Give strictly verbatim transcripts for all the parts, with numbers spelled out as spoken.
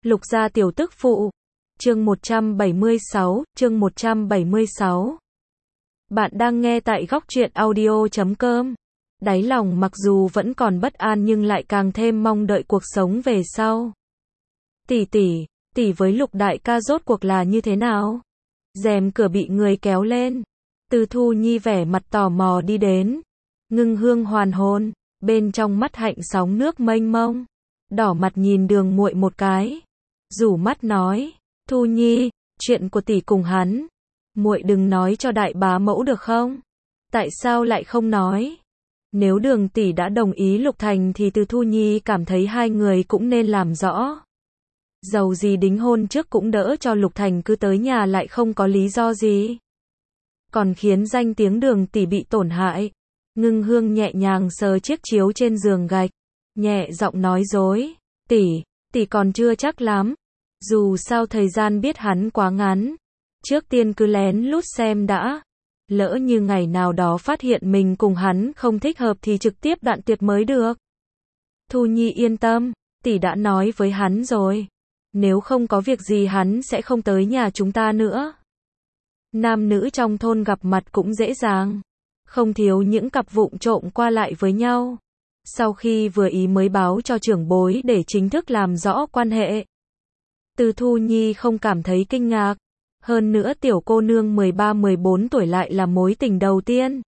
Lục gia tiểu tức phụ. Chương một trăm bảy mươi sáu, chương một trăm bảy mươi sáu. Bạn đang nghe tại góc truyện audio chấm com. Đáy lòng mặc dù vẫn còn bất an nhưng lại càng thêm mong đợi cuộc sống về sau. Tỷ tỷ, tỷ với Lục đại ca rốt cuộc là như thế nào? Rèm cửa bị người kéo lên. Từ Thu Nhi vẻ mặt tò mò đi đến. Ngưng Hương hoàn hồn, bên trong mắt hạnh sóng nước mênh mông. Đỏ mặt nhìn Đường Muội một cái, rủ mắt nói, Thu Nhi, chuyện của tỷ cùng hắn, muội đừng nói cho đại bá mẫu được không? Tại sao lại không nói? Nếu Đường tỷ đã đồng ý Lục Thành thì Từ Thu Nhi cảm thấy hai người cũng nên làm rõ. Dầu gì đính hôn trước cũng đỡ cho Lục Thành cứ tới nhà lại không có lý do gì. Còn khiến danh tiếng Đường tỷ bị tổn hại. Ngưng Hương nhẹ nhàng sờ chiếc chiếu trên giường gạch, nhẹ giọng nói dối, tỷ, tỷ còn chưa chắc lắm. Dù sao thời gian biết hắn quá ngắn, trước tiên cứ lén lút xem đã. Lỡ như ngày nào đó phát hiện mình cùng hắn không thích hợp thì trực tiếp đoạn tuyệt mới được. Thu Nhi yên tâm, tỷ đã nói với hắn rồi. Nếu không có việc gì hắn sẽ không tới nhà chúng ta nữa. Nam nữ trong thôn gặp mặt cũng dễ dàng. Không thiếu những cặp vụng trộm qua lại với nhau. Sau khi vừa ý mới báo cho trưởng bối để chính thức làm rõ quan hệ. Từ Thu Nhi không cảm thấy kinh ngạc. Hơn nữa tiểu cô nương mười ba mười bốn tuổi lại là mối tình đầu tiên.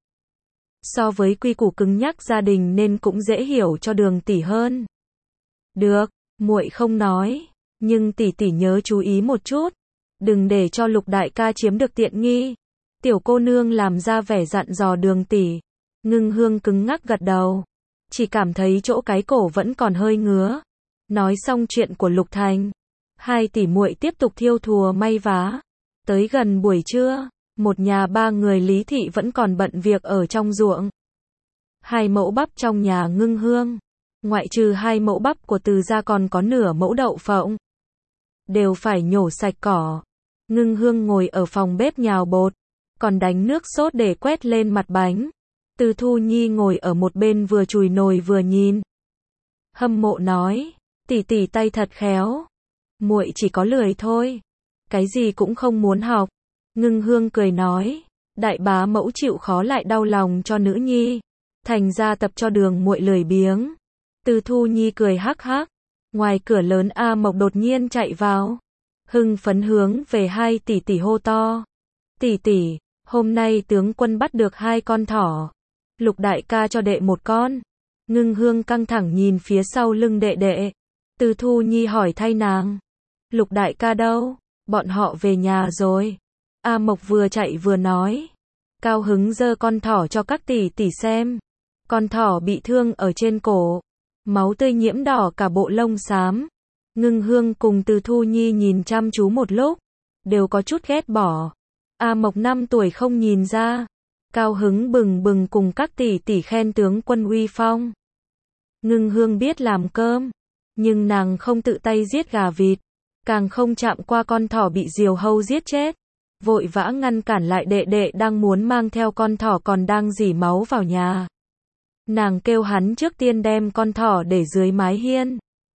So với quy củ cứng nhắc gia đình nên cũng dễ hiểu cho Đường tỷ hơn. Được, muội không nói, nhưng tỷ tỷ nhớ chú ý một chút, đừng để cho Lục đại ca chiếm được tiện nghi. Tiểu cô nương làm ra vẻ dặn dò Đường tỷ. Ngưng Hương cứng ngắc gật đầu, chỉ cảm thấy chỗ cái cổ vẫn còn hơi ngứa. Nói xong chuyện của Lục Thành, hai tỷ muội tiếp tục thiêu thùa may vá. Tới gần buổi trưa, một nhà ba người Lý thị vẫn còn bận việc ở trong ruộng. Hai mẫu bắp trong nhà Ngưng Hương, ngoại trừ hai mẫu bắp của Từ gia còn có nửa mẫu đậu phộng, đều phải nhổ sạch cỏ. Ngưng Hương ngồi ở phòng bếp nhào bột, còn đánh nước sốt để quét lên mặt bánh. Từ Thu Nhi ngồi ở một bên vừa chùi nồi vừa nhìn. Hâm mộ nói, tỷ tỷ tay thật khéo. Muội chỉ có lười thôi, cái gì cũng không muốn học. Ngưng Hương cười nói, đại bá mẫu chịu khó lại đau lòng cho nữ nhi, thành ra tập cho Đường muội lười biếng. Từ Thu Nhi cười hắc hắc. Ngoài cửa lớn A Mộc đột nhiên chạy vào, hưng phấn hướng về hai tỷ tỷ hô to, tỷ tỷ, hôm nay tướng quân bắt được hai con thỏ. Lục đại ca cho đệ một con. Ngưng Hương căng thẳng nhìn phía sau lưng đệ đệ. Từ Thu Nhi hỏi thay nàng, Lục đại ca đâu? Bọn họ về nhà rồi. A Mộc vừa chạy vừa nói, cao hứng giơ con thỏ cho các tỷ tỷ xem. Con thỏ bị thương ở trên cổ, máu tươi nhiễm đỏ cả bộ lông xám. Ngưng Hương cùng Từ Thu Nhi nhìn chăm chú một lúc, đều có chút ghét bỏ. A Mộc năm tuổi không nhìn ra, cao hứng bừng bừng cùng các tỷ tỷ khen tướng quân uy phong. Ngưng Hương biết làm cơm, nhưng nàng không tự tay giết gà vịt, càng không chạm qua con thỏ bị diều hâu giết chết. Vội vã ngăn cản lại đệ đệ đang muốn mang theo con thỏ còn đang rỉ máu vào nhà. Nàng kêu hắn trước tiên đem con thỏ để dưới mái hiên,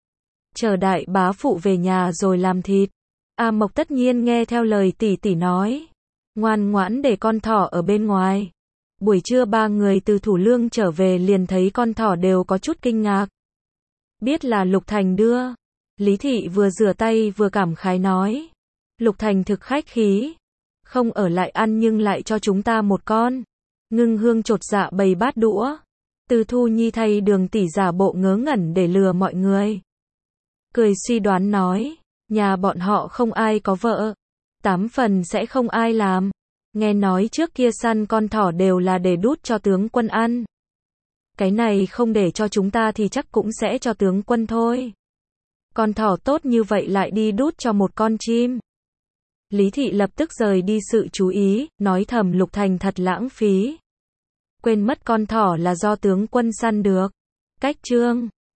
chờ đại bá phụ về nhà rồi làm thịt. A Mộc tất nhiên nghe theo lời tỷ tỷ nói, ngoan ngoãn để con thỏ ở bên ngoài. Buổi trưa ba người từ Thủ Lương trở về liền thấy con thỏ đều có chút kinh ngạc. Biết là Lục Thành đưa. Lý thị vừa rửa tay vừa cảm khái nói, Lục Thành thực khách khí, không ở lại ăn nhưng lại cho chúng ta một con. Ngưng Hương chột dạ bày bát đũa. Từ Thu Nhi thay Đường tỷ giả bộ ngớ ngẩn để lừa mọi người. Cười suy đoán nói, nhà bọn họ không ai có vợ, tám phần sẽ không ai làm. Nghe nói trước kia săn con thỏ đều là để đút cho tướng quân ăn. Cái này không để cho chúng ta thì chắc cũng sẽ cho tướng quân thôi. Con thỏ tốt như vậy lại đi đút cho một con chim. Lý thị lập tức rời đi sự chú ý, nói thầm Lục Thành thật lãng phí. Quên mất con thỏ là do tướng quân săn được. Cách chương